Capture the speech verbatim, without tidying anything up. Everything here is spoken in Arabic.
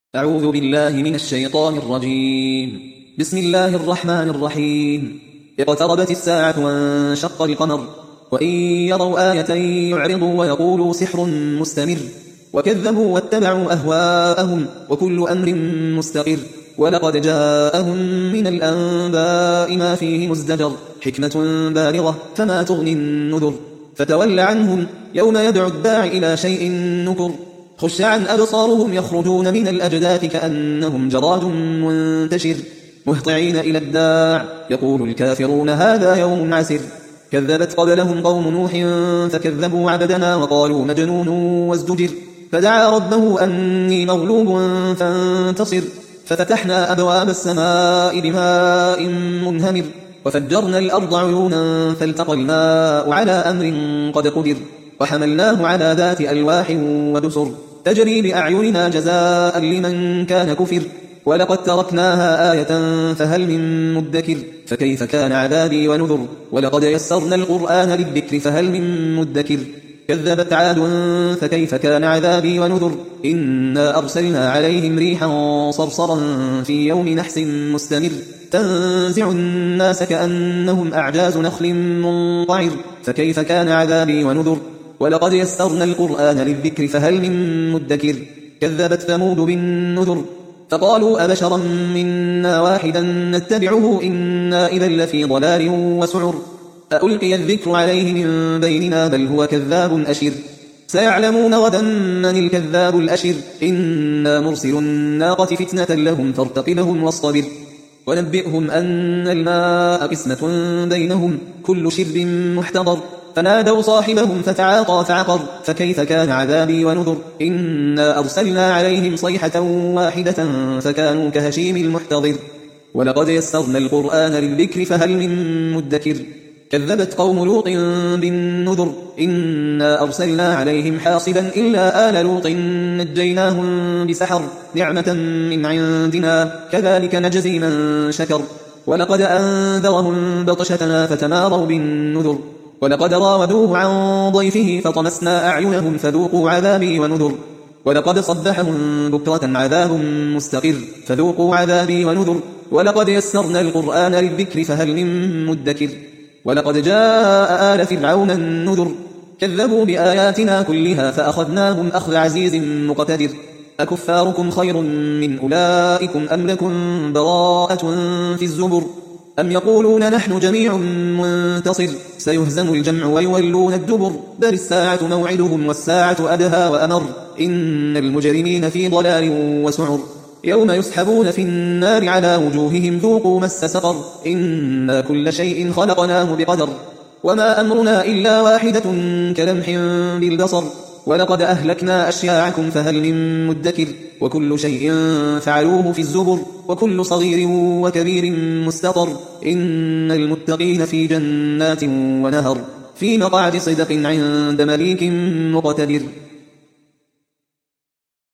أعوذ بالله من الشيطان الرجيم. بسم الله الرحمن الرحيم. اقتربت الساعة وانشق القمر، وإن يروا آية يعرضوا ويقولوا سحر مستمر، وكذبوا واتبعوا أهواءهم وكل أمر مستقر. ولقد جاءهم من الأنباء ما فيه مزدجر، حكمة بالغة فما تغني النذر. فتول عنهم يوم يدعو الداع إلى شيء نكر. خش عن أبصارهم يخرجون من الأجداث كأنهم جراد منتشر، مهطعين إلى الداع يقول الكافرون هذا يوم عسر. كذبت قبلهم قوم نوح فكذبوا عبدنا وقالوا مجنون وازدجر. فدعا ربه أني مغلوب فانتصر، ففتحنا أبواب السماء بماء منهمر، وفجرنا الأرض عيونا فالتقى الماء على أمر قد قدر. وحملناه على ذات ألواح ودسر تجري بأعيننا جزاء لمن كان كفر. ولقد تركناها آية فهل من مدكر، فكيف كان عذابي ونذر. ولقد يسرنا القرآن للذكر فهل من مدكر. كذبت عاد فكيف كان عذابي ونذر. إنا أرسلنا عليهم ريحا صرصرا في يوم نحس مستمر، تنزع الناس كأنهم أعجاز نخل منقعر، فكيف كان عذابي ونذر. ولقد يسرنا القرآن للذكر فهل من مدكر. كذبت ثمود بالنذر فقالوا أبشرا منا واحدا نتبعه إنا إذا لفي ضلال وسعر. أألقي الذكر عليه من بيننا بل هو كذاب أشر. سيعلمون غدا من الكذاب الأشر. إنا مرسل الناقة فتنة لهم فارتقبهم واصطبر. ونبئهم أن الماء قسمة بينهم كل شرب محتضر. فنادوا صاحبهم فتعاطى فعقر، فكيف كان عذابي ونذر. إنا أرسلنا عليهم صيحة واحدة فكانوا كهشيم المحتضر. ولقد يسرنا القرآن للذكر فهل من مدكر. كذبت قوم لوط بالنذر. إنا أرسلنا عليهم حاصبا إلا آل لوط نجيناهم بسحر، نعمة من عندنا كذلك نجزي من شكر. ولقد أنذرهم بطشتنا فتماروا بالنذر. ولقد راودوه عن ضيفه فطمسنا أعينهم فذوقوا عذابي ونذر. ولقد صبحهم بكرة عذاب مستقر، فذوقوا عذابي ونذر. ولقد يسرنا القرآن للذكر فهل من مدكر. ولقد جاء آل فرعون النذر. كذبوا بآياتنا كلها فأخذناهم أخذ عزيز مقتدر. أكفاركم خير من أولئكم أم لكم براءة في الزبر. أم يقولون نحن جميع منتصر. سيهزم الجمع ويولون الدبر. بل الساعة موعدهم والساعة أدهى وأمر. إن المجرمين في ضلال وسعر. يوم يسحبون في النار على وجوههم ذوقوا مس سقر. إنا كل شيء خلقناه بقدر. وما أمرنا إلا واحدة كلمح بالبصر. ولقد أهلكنا أشياعكم فهل من مدكر. وكل شيء فعلوه في الزبر. وكل صغير وكبير مستطر. إن المتقين في جنات ونهر، في مقعد صدق عند مليك مقتدر.